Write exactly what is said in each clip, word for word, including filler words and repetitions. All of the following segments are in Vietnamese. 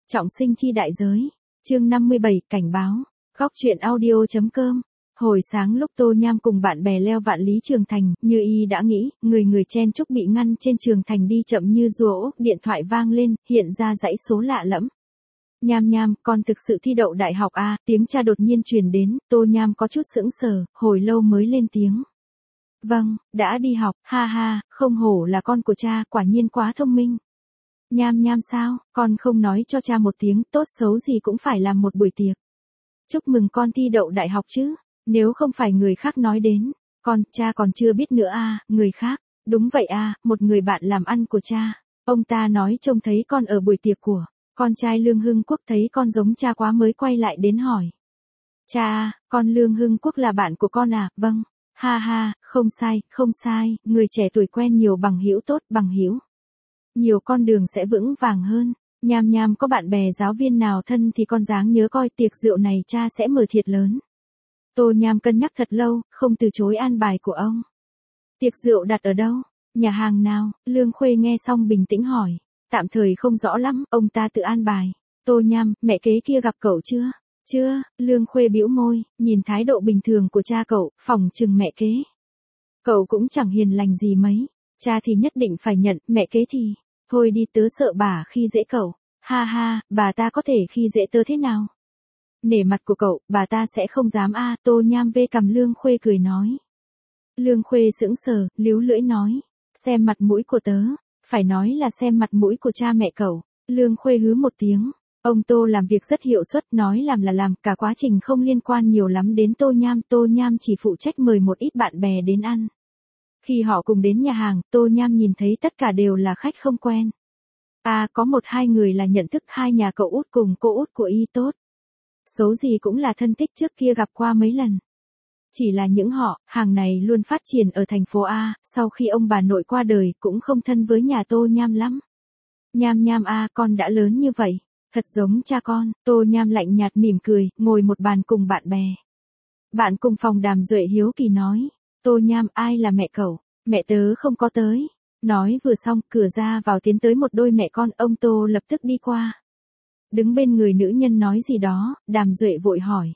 Trọng sinh chi đại giới. Chương năm mươi bảy, cảnh báo. Góc truyện audio.com. Hồi sáng lúc Tô Nham cùng bạn bè leo vạn lý Trường Thành, như y đã nghĩ, người người chen chúc bị ngăn trên Trường Thành đi chậm như rùa, điện thoại vang lên, hiện ra dãy số lạ lẫm. Nham Nham, con thực sự thi đậu đại học à, tiếng cha đột nhiên truyền đến, Tô Nham có chút sững sờ, hồi lâu mới lên tiếng. Vâng, đã đi học, ha ha, không hổ là con của cha, quả nhiên quá thông minh. Nham Nham sao, con không nói cho cha một tiếng, tốt xấu gì cũng phải làm một buổi tiệc. Chúc mừng con thi đậu đại học chứ, nếu không phải người khác nói đến, con, cha còn chưa biết nữa à, người khác, đúng vậy à, một người bạn làm ăn của cha, ông ta nói trông thấy con ở buổi tiệc của con trai Lương Hưng Quốc, thấy con giống cha quá mới quay lại đến hỏi. Cha, con Lương Hưng Quốc là bạn của con à, vâng, ha ha, không sai, không sai, người trẻ tuổi quen nhiều bằng hữu tốt, bằng hữu nhiều con đường sẽ vững vàng hơn. Nham Nham có bạn bè giáo viên nào thân thì con dáng nhớ coi, tiệc rượu này cha sẽ mở thiệt lớn. Tô Nham cân nhắc thật lâu, không từ chối an bài của ông. Tiệc rượu đặt ở đâu? Nhà hàng nào? Lương Khuê nghe xong bình tĩnh hỏi. Tạm thời không rõ lắm, ông ta tự an bài. Tô Nham, mẹ kế kia gặp cậu chưa? Chưa, Lương Khuê bĩu môi, nhìn thái độ bình thường của cha cậu, phỏng chừng mẹ kế. Cậu cũng chẳng hiền lành gì mấy. Cha thì nhất định phải nhận, mẹ kế thì, thôi đi, tớ sợ bà khi dễ cậu. Ha ha, bà ta có thể khi dễ tớ thế nào? Nể mặt của cậu, bà ta sẽ không dám a. Tô Nham vê cằm, Lương Khuê cười nói. Lương Khuê sững sờ, líu lưỡi nói. Xem mặt mũi của tớ, phải nói là xem mặt mũi của cha mẹ cậu. Lương Khuê hứ một tiếng. Ông Tô làm việc rất hiệu suất, nói làm là làm, cả quá trình không liên quan nhiều lắm đến Tô Nham. Tô Nham chỉ phụ trách mời một ít bạn bè đến ăn. Khi họ cùng đến nhà hàng, Tô Nham nhìn thấy tất cả đều là khách không quen. À, có một hai người là nhận thức, hai nhà cậu út cùng cô út của y tốt. Xấu gì cũng là thân thích trước kia gặp qua mấy lần. Chỉ là những họ, hàng này luôn phát triển ở thành phố A, sau khi ông bà nội qua đời cũng không thân với nhà Tô Nham lắm. Nham Nham a, con đã lớn như vậy, thật giống cha con. Tô Nham lạnh nhạt mỉm cười, ngồi một bàn cùng bạn bè. Bạn cùng phòng Đàm Duệ hiếu kỳ nói. Tô Nham, ai là mẹ cậu? Mẹ tớ không có tới. Nói vừa xong, cửa ra vào tiến tới một đôi mẹ con, ông Tô lập tức đi qua. Đứng bên người nữ nhân nói gì đó, Đàm Duệ vội hỏi.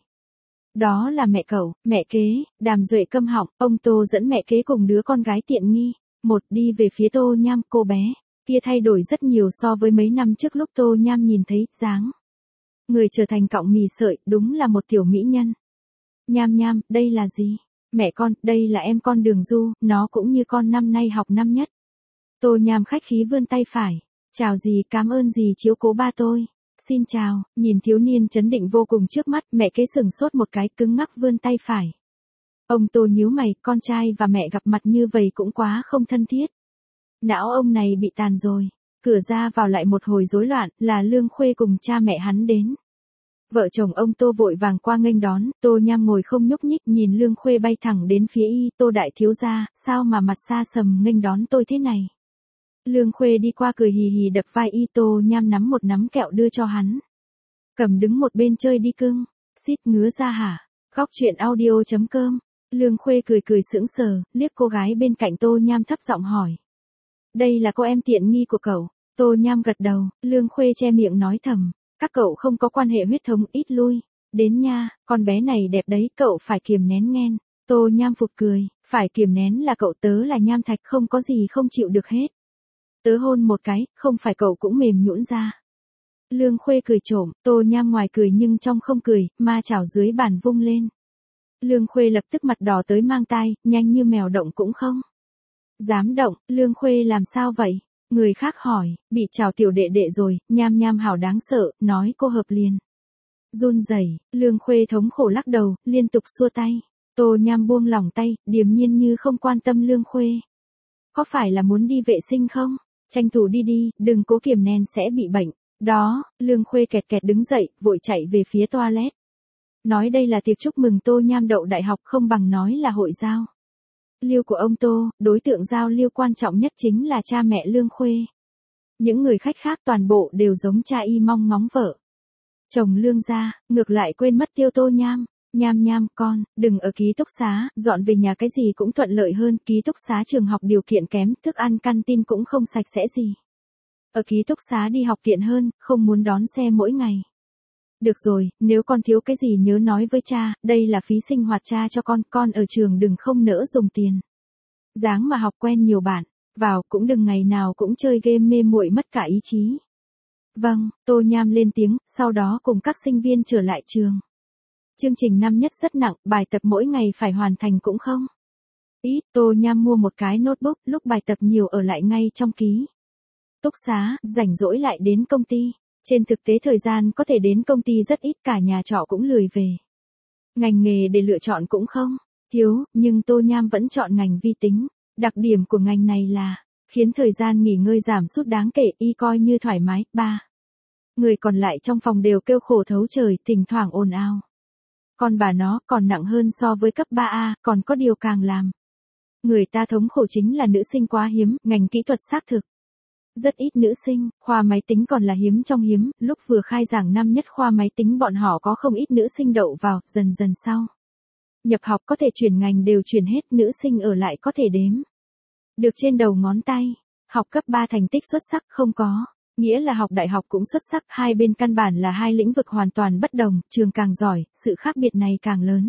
Đó là mẹ cậu, mẹ kế. Đàm Duệ câm họng, ông Tô dẫn mẹ kế cùng đứa con gái tiện nghi. Một đi về phía Tô Nham, cô bé kia thay đổi rất nhiều so với mấy năm trước lúc Tô Nham nhìn thấy, dáng người trở thành cọng mì sợi, đúng là một tiểu mỹ nhân. Nham Nham, đây là gì? Mẹ con, đây là em con Đường Du, nó cũng như con năm nay học năm nhất. Tô Nham khách khí vươn tay phải. Chào dì, cảm ơn dì chiếu cố ba tôi. Xin chào, nhìn thiếu niên trấn định vô cùng trước mắt, mẹ kế sừng sốt một cái, cứng ngắc vươn tay phải. Ông Tô nhíu mày, con trai và mẹ gặp mặt như vậy cũng quá không thân thiết. Não ông này bị tàn rồi. Cửa ra vào lại một hồi rối loạn, là Lương Khuê cùng cha mẹ hắn đến. Vợ chồng ông Tô vội vàng qua nghênh đón, Tô Nham ngồi không nhúc nhích, nhìn Lương Khuê bay thẳng đến phía y. Tô đại thiếu gia, sao mà mặt xa sầm nghênh đón tôi thế này? Lương Khuê đi qua cười hì hì đập vai y. Tô Nham nắm một nắm kẹo đưa cho hắn. Cầm đứng một bên chơi đi cưng. Xít ngứa ra hả? Góc truyện audio.com. Lương Khuê cười cười sững sờ, liếc cô gái bên cạnh Tô Nham thấp giọng hỏi. Đây là cô em tiện nghi của cậu. Tô Nham gật đầu, Lương Khuê che miệng nói thầm. Các cậu không có quan hệ huyết thống, ít lui. Đến nha, con bé này đẹp đấy, cậu phải kiềm nén nghen. Tô Nham phụt cười, phải kiềm nén là cậu, tớ là Nham Thạch, không có gì không chịu được hết. Tớ hôn một cái, không phải cậu cũng mềm nhũn ra. Lương Khuê cười trộm, Tô Nham ngoài cười nhưng trong không cười, ma chảo dưới bàn vung lên. Lương Khuê lập tức mặt đỏ tới mang tai, nhanh như mèo động cũng không dám động. Lương Khuê làm sao vậy? Người khác hỏi, bị chào tiểu đệ đệ rồi. Nham Nham hảo đáng sợ, nói cô hợp liền. Run rẩy, Lương Khuê thống khổ lắc đầu, liên tục xua tay. Tô Nham buông lỏng tay, điềm nhiên như không quan tâm Lương Khuê. Có phải là muốn đi vệ sinh không? Tranh thủ đi đi, đừng cố kiềm nén sẽ bị bệnh. Đó, Lương Khuê kẹt kẹt đứng dậy, vội chạy về phía toilet. Nói đây là tiệc chúc mừng Tô Nham đậu đại học, không bằng nói là hội giao lưu của ông Tô, đối tượng giao lưu quan trọng nhất chính là cha mẹ Lương Khuê. Những người khách khác toàn bộ đều giống cha y mong ngóng vợ chồng Lương gia, ngược lại quên mất tiêu Tô Nham. Nham Nham, con, đừng ở ký túc xá, dọn về nhà cái gì cũng thuận lợi hơn, ký túc xá trường học điều kiện kém, thức ăn canteen cũng không sạch sẽ gì. Ở ký túc xá đi học tiện hơn, không muốn đón xe mỗi ngày. Được rồi, nếu con thiếu cái gì nhớ nói với cha, đây là phí sinh hoạt cha cho con, con ở trường đừng không nỡ dùng tiền. Dáng mà học quen nhiều bạn, vào cũng đừng ngày nào cũng chơi game mê muội mất cả ý chí. Vâng, Tô Nham lên tiếng, sau đó cùng các sinh viên trở lại trường. Chương trình năm nhất rất nặng, bài tập mỗi ngày phải hoàn thành cũng không ít. Tô Nham mua một cái notebook, lúc bài tập nhiều ở lại ngay trong ký túc xá, rảnh rỗi lại đến công ty. Trên thực tế thời gian có thể đến công ty rất ít, cả nhà trọ cũng lười về. Ngành nghề để lựa chọn cũng không thiếu, nhưng Tô Nham vẫn chọn ngành vi tính. Đặc điểm của ngành này là khiến thời gian nghỉ ngơi giảm sút đáng kể, y coi như thoải mái. Ba người còn lại trong phòng đều kêu khổ thấu trời, thỉnh thoảng ồn ào. Còn bà nó còn nặng hơn so với cấp ba A, còn có điều càng làm người ta thống khổ chính là nữ sinh quá hiếm, ngành kỹ thuật xác thực rất ít nữ sinh, khoa máy tính còn là hiếm trong hiếm, lúc vừa khai giảng năm nhất khoa máy tính bọn họ có không ít nữ sinh đậu vào, dần dần sau nhập học có thể chuyển ngành đều chuyển hết, nữ sinh ở lại có thể đếm được trên đầu ngón tay. Học cấp ba thành tích xuất sắc không có nghĩa là học đại học cũng xuất sắc, hai bên căn bản là hai lĩnh vực hoàn toàn bất đồng, trường càng giỏi, sự khác biệt này càng lớn.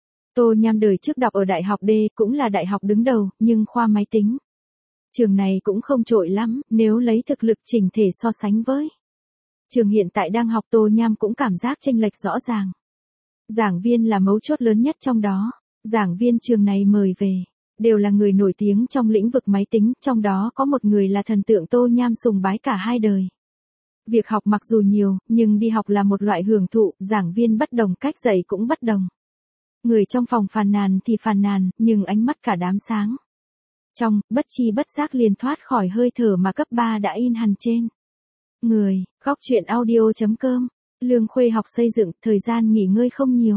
Tô Nham đời trước đọc ở đại học D cũng là đại học đứng đầu, nhưng khoa máy tính trường này cũng không trội lắm, nếu lấy thực lực chỉnh thể so sánh với trường hiện tại đang học, Tô Nham cũng cảm giác chênh lệch rõ ràng. Giảng viên là mấu chốt lớn nhất trong đó, giảng viên trường này mời về đều là người nổi tiếng trong lĩnh vực máy tính, trong đó có một người là thần tượng Tô Nham sùng bái cả hai đời. Việc học mặc dù nhiều, nhưng đi học là một loại hưởng thụ, giảng viên bất đồng, cách dạy cũng bất đồng. Người trong phòng phàn nàn thì phàn nàn, nhưng ánh mắt cả đám sáng. Trong, bất chi bất giác liền thoát khỏi hơi thở mà cấp ba đã in hằn trên người. Góc truyện audio chấm com. Lương Khuê học xây dựng, thời gian nghỉ ngơi không nhiều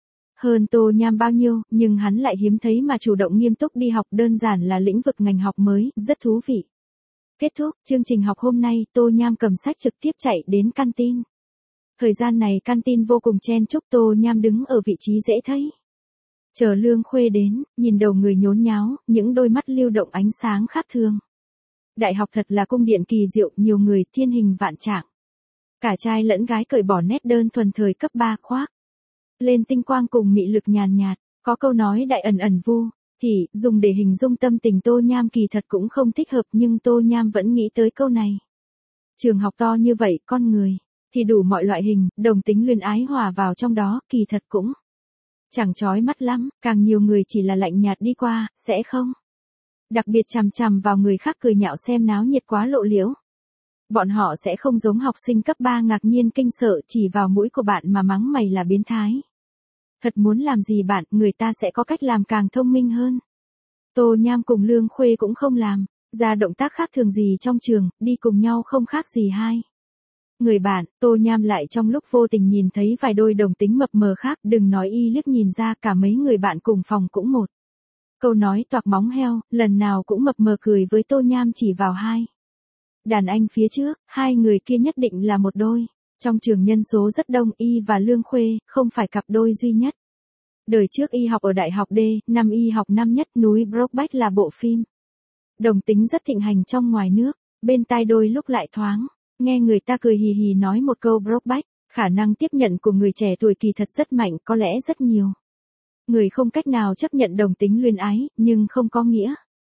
hơn Tô Nham bao nhiêu, nhưng hắn lại hiếm thấy mà chủ động nghiêm túc đi học, đơn giản là lĩnh vực ngành học mới, rất thú vị. Kết thúc chương trình học hôm nay, Tô Nham cầm sách trực tiếp chạy đến canteen. Thời gian này canteen vô cùng chen chúc, Tô Nham đứng ở vị trí dễ thấy. Chờ Lương Khuê đến, nhìn đầu người nhốn nháo, những đôi mắt lưu động ánh sáng khác thường. Đại học thật là cung điện kỳ diệu, nhiều người, thiên hình vạn trạng. Cả trai lẫn gái cởi bỏ nét đơn thuần thời cấp ba, khoác lên tinh quang cùng mị lực nhàn nhạt, có câu nói đại ẩn ẩn vu, thì, dùng để hình dung tâm tình Tô Nham kỳ thật cũng không thích hợp, nhưng Tô Nham vẫn nghĩ tới câu này. Trường học to như vậy, con người thì đủ mọi loại hình, đồng tính luyến ái hòa vào trong đó, kỳ thật cũng chẳng chói mắt lắm, càng nhiều người chỉ là lạnh nhạt đi qua, sẽ không đặc biệt chằm chằm vào người khác cười nhạo xem náo nhiệt quá lộ liễu. Bọn họ sẽ không giống học sinh cấp ba ngạc nhiên kinh sợ chỉ vào mũi của bạn mà mắng mày là biến thái. Thật muốn làm gì bạn, người ta sẽ có cách làm càng thông minh hơn. Tô Nham cùng Lương Khuê cũng không làm ra động tác khác thường gì trong trường, đi cùng nhau không khác gì hai người bạn. Tô Nham lại trong lúc vô tình nhìn thấy vài đôi đồng tính mập mờ khác, đừng nói y liếc nhìn ra, cả mấy người bạn cùng phòng cũng một câu nói toạc móng heo, lần nào cũng mập mờ cười với Tô Nham chỉ vào hai đàn anh phía trước, hai người kia nhất định là một đôi. Trong trường nhân số rất đông, y và Lương Khuê không phải cặp đôi duy nhất. Đời trước y học ở đại học D, năm y học năm nhất, núi Brokeback là bộ phim đồng tính rất thịnh hành trong ngoài nước, bên tai đôi lúc lại thoáng nghe người ta cười hì hì nói một câu Brokeback, khả năng tiếp nhận của người trẻ tuổi kỳ thật rất mạnh, có lẽ rất nhiều người không cách nào chấp nhận đồng tính luyến ái, nhưng không có nghĩa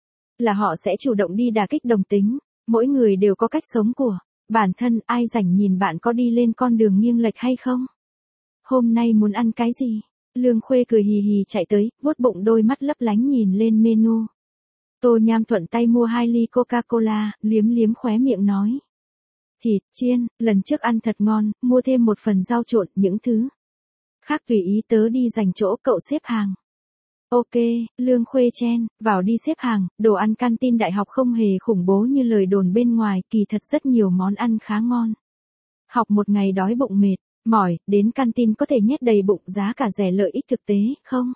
là họ sẽ chủ động đi đả kích đồng tính. Mỗi người đều có cách sống của bản thân, ai rảnh nhìn bạn có đi lên con đường nghiêng lệch hay không? Hôm nay muốn ăn cái gì? Lương Khuê cười hì hì chạy tới, vuốt bụng, đôi mắt lấp lánh nhìn lên menu. Tô Nham thuận tay mua hai ly Coca-Cola, liếm liếm khóe miệng nói. Thịt chiên, lần trước ăn thật ngon, mua thêm một phần rau trộn, những thứ khác tùy ý, tớ đi dành chỗ, cậu xếp hàng. Ok, Lương Khuê chen vào đi xếp hàng. Đồ ăn canteen đại học không hề khủng bố như lời đồn bên ngoài, kỳ thật rất nhiều món ăn khá ngon. Học một ngày đói bụng mệt mỏi, đến canteen có thể nhét đầy bụng, giá cả rẻ, lợi ích thực tế, không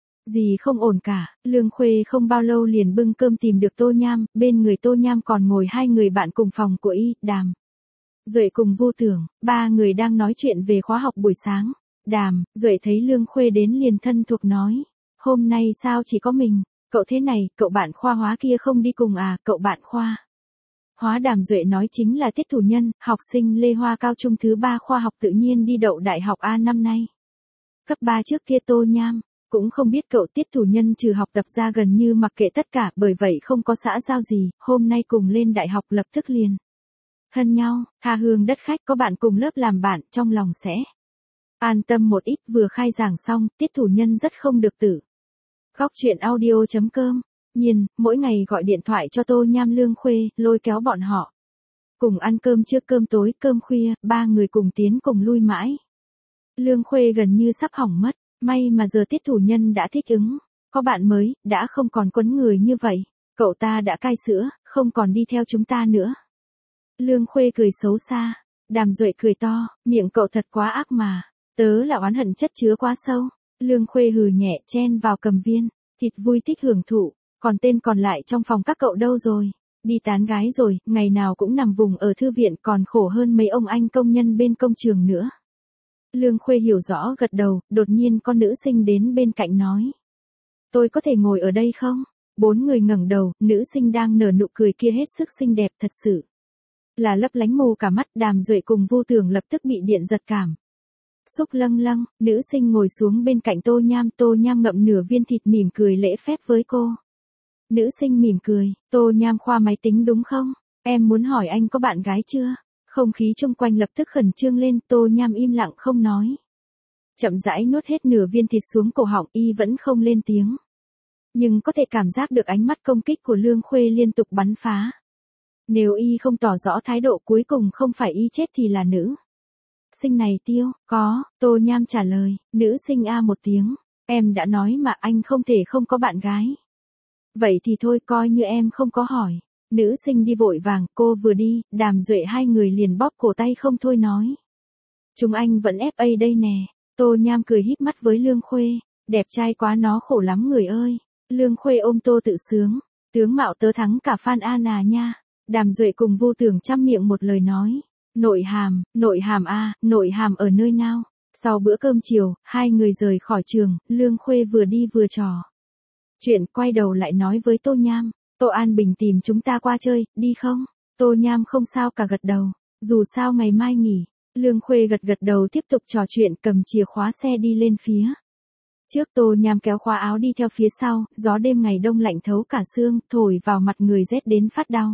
gì không ổn cả. Lương Khuê không bao lâu liền bưng cơm tìm được Tô Nham, bên người Tô Nham còn ngồi hai người bạn cùng phòng của y, Đàm Duệ cùng Vô Tưởng, ba người đang nói chuyện về khóa học buổi sáng. Đàm Duệ thấy Lương Khuê đến liền thân thuộc nói. Hôm nay sao chỉ có mình, cậu thế này, cậu bạn khoa hóa kia không đi cùng à, cậu bạn khoa Hóa Đàm Duệ nói chính là Tiết Thủ Nhân, học sinh Lê Hoa cao trung thứ ba khoa học tự nhiên đi đậu đại học A năm nay. Cấp ba trước kia Tô Nham, cũng không biết cậu Tiết Thủ Nhân trừ học tập ra gần như mặc kệ tất cả, bởi vậy không có xã giao gì, hôm nay cùng lên đại học lập tức liền thân nhau, tha hương đất khách có bạn cùng lớp làm bạn, trong lòng sẽ an tâm một ít. Vừa khai giảng xong, Tiết Thủ Nhân rất không được tự. Góc chuyện audio chấm com, nhìn, mỗi ngày gọi điện thoại cho Tô Nham Lương Khuê, lôi kéo bọn họ. Cùng ăn cơm trưa cơm tối cơm khuya, ba người cùng tiến cùng lui mãi. Lương Khuê gần như sắp hỏng mất, may mà giờ Tiết Thủ Nhân đã thích ứng. Có bạn mới, đã không còn quấn người như vậy. Cậu ta đã cai sữa, không còn đi theo chúng ta nữa. Lương Khuê cười xấu xa. Đàm Duệ cười to, miệng cậu thật quá ác mà. Tớ là oán hận chất chứa quá sâu. Lương Khuê hừ nhẹ chen vào cầm viên. Thịt vui thích hưởng thụ. Còn tên còn lại trong phòng các cậu đâu rồi? Đi tán gái rồi, ngày nào cũng nằm vùng ở thư viện còn khổ hơn mấy ông anh công nhân bên công trường nữa. Lương Khuê hiểu rõ gật đầu, đột nhiên con nữ sinh đến bên cạnh nói. Tôi có thể ngồi ở đây không? Bốn người ngẩng đầu, nữ sinh đang nở nụ cười kia hết sức xinh đẹp thật sự. Là lấp lánh mù cả mắt. Đàm Duệ cùng Vu Tường lập tức bị điện giật cảm. Xúc lâng lâng, nữ sinh ngồi xuống bên cạnh Tô Nham. Tô Nham ngậm nửa viên thịt mỉm cười lễ phép với cô. Nữ sinh mỉm cười, Tô Nham khoa máy tính đúng không? Em muốn hỏi anh có bạn gái chưa? Không khí chung quanh lập tức khẩn trương lên. Tô Nham im lặng không nói. Chậm rãi nuốt hết nửa viên thịt xuống cổ họng, y vẫn không lên tiếng. Nhưng có thể cảm giác được ánh mắt công kích của Lương Khuê liên tục bắn phá. Nếu y không tỏ rõ thái độ, cuối cùng không phải y chết thì là nữ sinh này tiêu. Có, Tô Nham trả lời. Nữ sinh a một tiếng. Em đã nói mà, anh không thể không có bạn gái. Vậy thì thôi, coi như em không có hỏi. Nữ sinh đi vội vàng, cô vừa đi, Đàm Duệ hai người liền bóp cổ tay không thôi nói. Chúng anh vẫn ép a đây nè. Tô Nham cười híp mắt với Lương Khuê. Đẹp trai quá nó khổ lắm người ơi. Lương Khuê ôm Tô tự sướng. Tướng mạo tớ thắng cả Phan Anna nha. Đàm Duệ cùng Vu Tường chăm miệng một lời nói. Nội hàm, nội hàm a, nội hàm ở nơi nào? Sau bữa cơm chiều, hai người rời khỏi trường, Lương Khuê vừa đi vừa trò chuyện, quay đầu lại nói với Tô Nham. Tô An Bình tìm chúng ta qua chơi, đi không? Tô Nham không sao cả gật đầu. Dù sao ngày mai nghỉ. Lương Khuê gật gật đầu tiếp tục trò chuyện, cầm chìa khóa xe đi lên phía trước. Tô Nham kéo khóa áo đi theo phía sau. Gió đêm ngày đông lạnh thấu cả xương, thổi vào mặt người rét đến phát đau.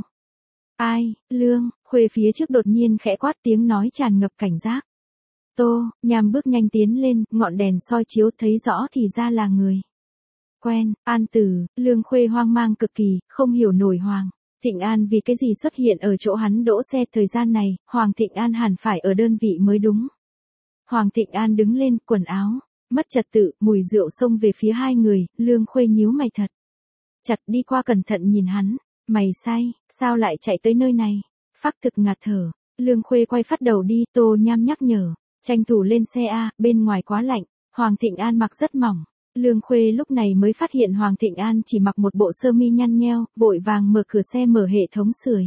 Ai, Lương, Khuê phía trước đột nhiên khẽ quát, tiếng nói tràn ngập cảnh giác. Tô, Nham bước nhanh tiến lên, ngọn đèn soi chiếu thấy rõ thì ra là người quen, An Tử. Lương Khuê hoang mang cực kỳ, không hiểu nổi Hoàng Thịnh An vì cái gì xuất hiện ở chỗ hắn đỗ xe. Thời gian này, Hoàng Thịnh An hẳn phải ở đơn vị mới đúng. Hoàng Thịnh An đứng lên, quần áo mất trật tự, mùi rượu xông về phía hai người. Lương Khuê nhíu mày thật chặt, đi qua cẩn thận nhìn hắn. Mày say, sao lại chạy tới nơi này? Phác thực ngạt thở. Lương Khuê quay phát đầu đi. Tô Nham nhắc nhở. Tranh thủ lên xe a, bên ngoài quá lạnh. Hoàng Thịnh An mặc rất mỏng. Lương Khuê lúc này mới phát hiện Hoàng Thịnh An chỉ mặc một bộ sơ mi nhăn nheo, vội vàng mở cửa xe, mở hệ thống sưởi.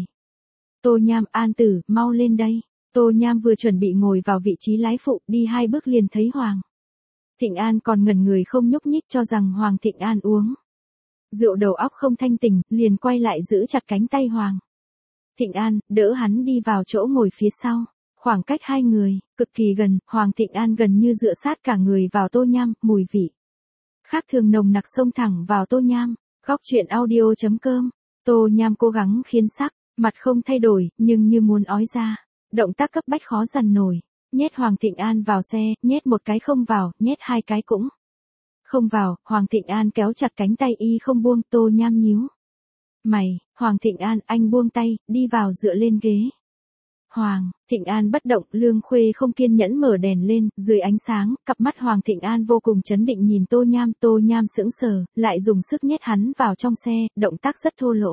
Tô Nham, An Tử, mau lên đây. Tô Nham vừa chuẩn bị ngồi vào vị trí lái phụ, đi hai bước liền thấy Hoàng Thịnh An còn ngẩn người không nhúc nhích, cho rằng Hoàng Thịnh An uống rượu đầu óc không thanh tỉnh, liền quay lại giữ chặt cánh tay Hoàng Thịnh An, đỡ hắn đi vào chỗ ngồi phía sau. Khoảng cách hai người cực kỳ gần, Hoàng Thịnh An gần như dựa sát cả người vào Tô Nham, mùi vị khác thường nồng nặc xông thẳng vào Tô Nham. Góc chuyện audio chấm com. Tô Nham cố gắng khiến sắc mặt không thay đổi, nhưng như muốn ói ra. Động tác cấp bách khó dằn nổi. Nhét Hoàng Thịnh An vào xe, nhét một cái không vào, nhét hai cái cũng không vào. Hoàng Thịnh An kéo chặt cánh tay y không buông. Tô Nham nhíu mày. Hoàng Thịnh An, anh buông tay, đi vào dựa lên ghế. Hoàng Thịnh An bất động. Lương Khuê không kiên nhẫn mở đèn lên. Dưới ánh sáng, cặp mắt Hoàng Thịnh An vô cùng chấn định nhìn Tô Nham. Tô Nham sững sờ, lại dùng sức nhét hắn vào trong xe, động tác rất thô lỗ.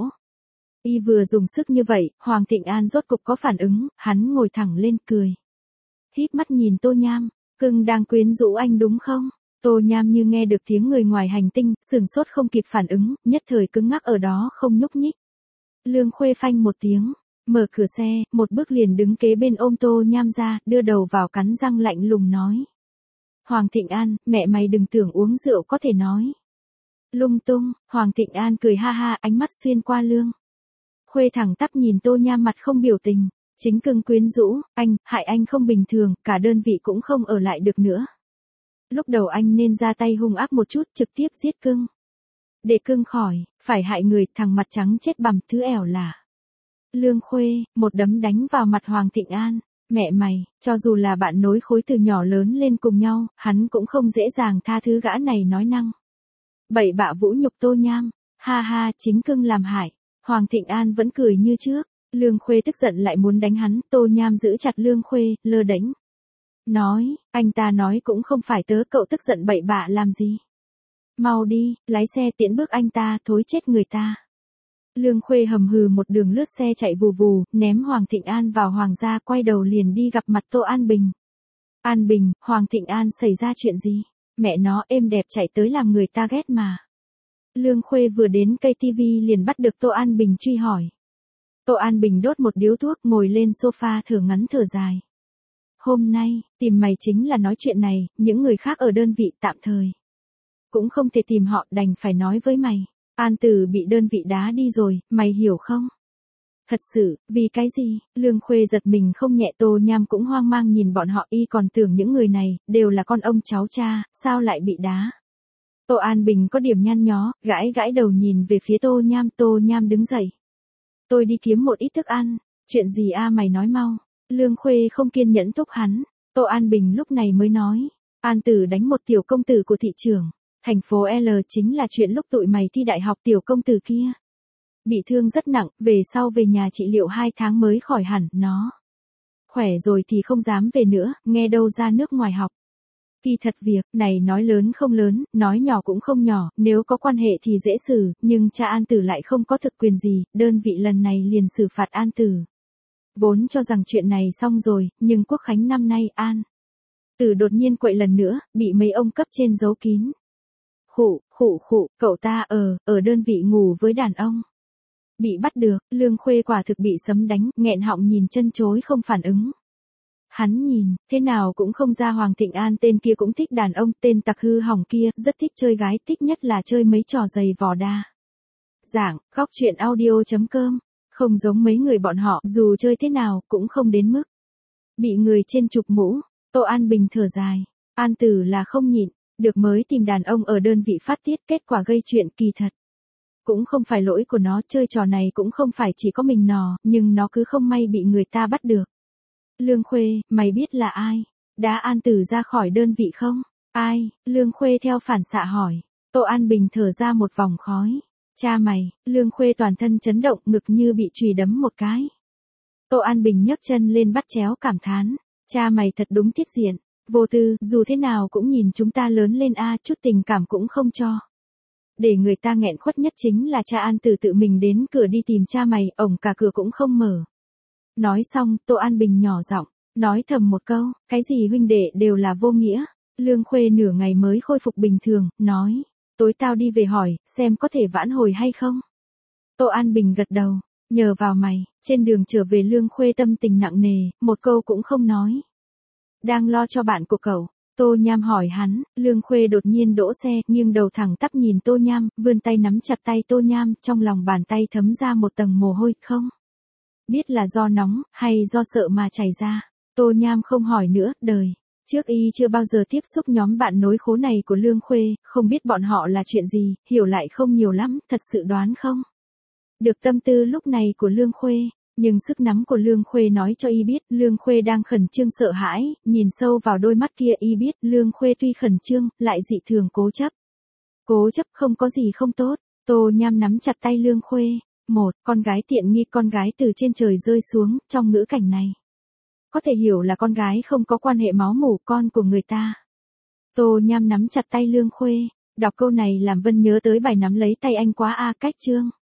Y vừa dùng sức như vậy, Hoàng Thịnh An rốt cục có phản ứng, hắn ngồi thẳng lên cười. Híp mắt nhìn Tô Nham. Cưng đang quyến rũ anh đúng không? Tô Nham như nghe được tiếng người ngoài hành tinh, sửng sốt không kịp phản ứng, nhất thời cứng ngắc ở đó không nhúc nhích. Lương Khuê phanh một tiếng. Mở cửa xe, một bước liền đứng kế bên ôm Tô Nham ra, đưa đầu vào cắn răng lạnh lùng nói. Hoàng Thịnh An, mẹ mày đừng tưởng uống rượu có thể nói lung tung. Hoàng Thịnh An cười ha ha, ánh mắt xuyên qua Lương Khuê thẳng tắp nhìn Tô Nham mặt không biểu tình. Chính Cưng quyến rũ, anh, hại anh không bình thường, cả đơn vị cũng không ở lại được nữa. Lúc đầu anh nên ra tay hung ác một chút, trực tiếp giết Cưng. Để Cưng khỏi, phải hại người, thằng mặt trắng chết bằm, thứ ẻo lả. Lương Khuê, một đấm đánh vào mặt Hoàng Thịnh An. Mẹ mày, cho dù là bạn nối khối từ nhỏ lớn lên cùng nhau, hắn cũng không dễ dàng tha thứ gã này nói năng. Bậy bạ vũ nhục Tô Nham, ha ha, chính Cưng làm hại. Hoàng Thịnh An vẫn cười như trước. Lương Khuê tức giận lại muốn đánh hắn, Tô Nham giữ chặt Lương Khuê, lơ đễnh. Nói, anh ta nói cũng không phải tớ, cậu tức giận bậy bạ làm gì. Mau đi, lái xe tiễn bước anh ta, thối chết người ta. Lương Khuê hầm hừ một đường lướt xe chạy vù vù, ném Hoàng Thịnh An vào Hoàng gia, quay đầu liền đi gặp mặt Tô An Bình. An Bình, Hoàng Thịnh An xảy ra chuyện gì? Mẹ nó êm đẹp chạy tới làm người ta ghét mà. Lương Khuê vừa đến cây tivi liền bắt được Tô An Bình truy hỏi. Tô An Bình đốt một điếu thuốc, ngồi lên sofa thở ngắn thở dài. Hôm nay, tìm mày chính là nói chuyện này, những người khác ở đơn vị tạm thời. Cũng không thể tìm họ, đành phải nói với mày. An Tử bị đơn vị đá đi rồi, mày hiểu không? Thật sự, vì cái gì? Lương Khuê giật mình không nhẹ. Tô Nham cũng hoang mang nhìn bọn họ, y còn tưởng những người này, đều là con ông cháu cha, sao lại bị đá? Tô An Bình có điểm nhăn nhó, gãi gãi đầu nhìn về phía Tô Nham. Tô Nham đứng dậy. Tôi đi kiếm một ít thức ăn. Chuyện gì a mày nói mau. Lương Khuê không kiên nhẫn thúc hắn. Tô An Bình lúc này mới nói. An Tử đánh một tiểu công tử của thị trưởng. Thành phố L chính là chuyện lúc tụi mày thi đại học, tiểu công tử kia. Bị thương rất nặng, về sau về nhà trị liệu hai tháng mới khỏi hẳn, nó. Khỏe rồi thì không dám về nữa, nghe đâu ra nước ngoài học. Kỳ thật việc này nói lớn không lớn, nói nhỏ cũng không nhỏ, nếu có quan hệ thì dễ xử, nhưng cha An Tử lại không có thực quyền gì, đơn vị lần này liền xử phạt An Tử. Vốn cho rằng chuyện này xong rồi, nhưng Quốc khánh năm nay An Tử đột nhiên quậy lần nữa, bị mấy ông cấp trên giấu kín. Khụ, khụ khụ, cậu ta ở, ở đơn vị ngủ với đàn ông. Bị bắt được, Lương Khuê quả thực bị sấm đánh, nghẹn họng nhìn chân chối không phản ứng. Hắn nhìn, thế nào cũng không ra Hoàng Thịnh An tên kia cũng thích đàn ông, tên tặc hư hỏng kia, rất thích chơi gái, thích nhất là chơi mấy trò giày vò đa. Giảng, góc chuyện audio chấm com, không giống mấy người bọn họ, dù chơi thế nào, cũng không đến mức. Bị người trên chụp mũ, Tô An Bình thở dài, An Tử là không nhịn, được mới tìm đàn ông ở đơn vị phát tiết, kết quả gây chuyện kỳ thật. Cũng không phải lỗi của nó, chơi trò này cũng không phải chỉ có mình nó, nhưng nó cứ không may bị người ta bắt được. Lương Khuê, mày biết là ai? Đã An Tử ra khỏi đơn vị không? Ai? Lương Khuê theo phản xạ hỏi. Tô An Bình thở ra một vòng khói. Cha mày. Lương Khuê toàn thân chấn động, ngực như bị chùy đấm một cái. Tô An Bình nhấc chân lên bắt chéo cảm thán. Cha mày thật đúng thiết diện. Vô tư, dù thế nào cũng nhìn chúng ta lớn lên a, chút tình cảm cũng không cho. Để người ta nghẹn khuất nhất chính là cha An Tử tự mình đến cửa đi tìm cha mày, ổng cả cửa cũng không mở. Nói xong, Tô An Bình nhỏ giọng, nói thầm một câu, cái gì huynh đệ đều là vô nghĩa. Lương Khuê nửa ngày mới khôi phục bình thường, nói, tối tao đi về hỏi, xem có thể vãn hồi hay không. Tô An Bình gật đầu, nhờ vào mày. Trên đường trở về Lương Khuê tâm tình nặng nề, một câu cũng không nói. Đang lo cho bạn của cậu. Tô Nham hỏi hắn, Lương Khuê đột nhiên đỗ xe, nghiêng đầu thẳng tắp nhìn Tô Nham, vươn tay nắm chặt tay Tô Nham, trong lòng bàn tay thấm ra một tầng mồ hôi, không biết là do nóng, hay do sợ mà chảy ra. Tô Nham không hỏi nữa, đời trước y chưa bao giờ tiếp xúc nhóm bạn nối khố này của Lương Khuê, không biết bọn họ là chuyện gì, hiểu lại không nhiều lắm, thật sự đoán không được tâm tư lúc này của Lương Khuê. Nhưng sức nắm của Lương Khuê nói cho y biết, Lương Khuê đang khẩn trương sợ hãi, nhìn sâu vào đôi mắt kia y biết, Lương Khuê tuy khẩn trương, lại dị thường cố chấp. Cố chấp không có gì không tốt. Tô Nham nắm chặt tay Lương Khuê. Một, con gái tiện nghi, con gái từ trên trời rơi xuống, trong ngữ cảnh này. Có thể hiểu là con gái không có quan hệ máu mủ, con của người ta. Tô Nham nắm chặt tay Lương Khuê. Đọc câu này làm Vân nhớ tới bài nắm lấy tay anh quá a, cách chương.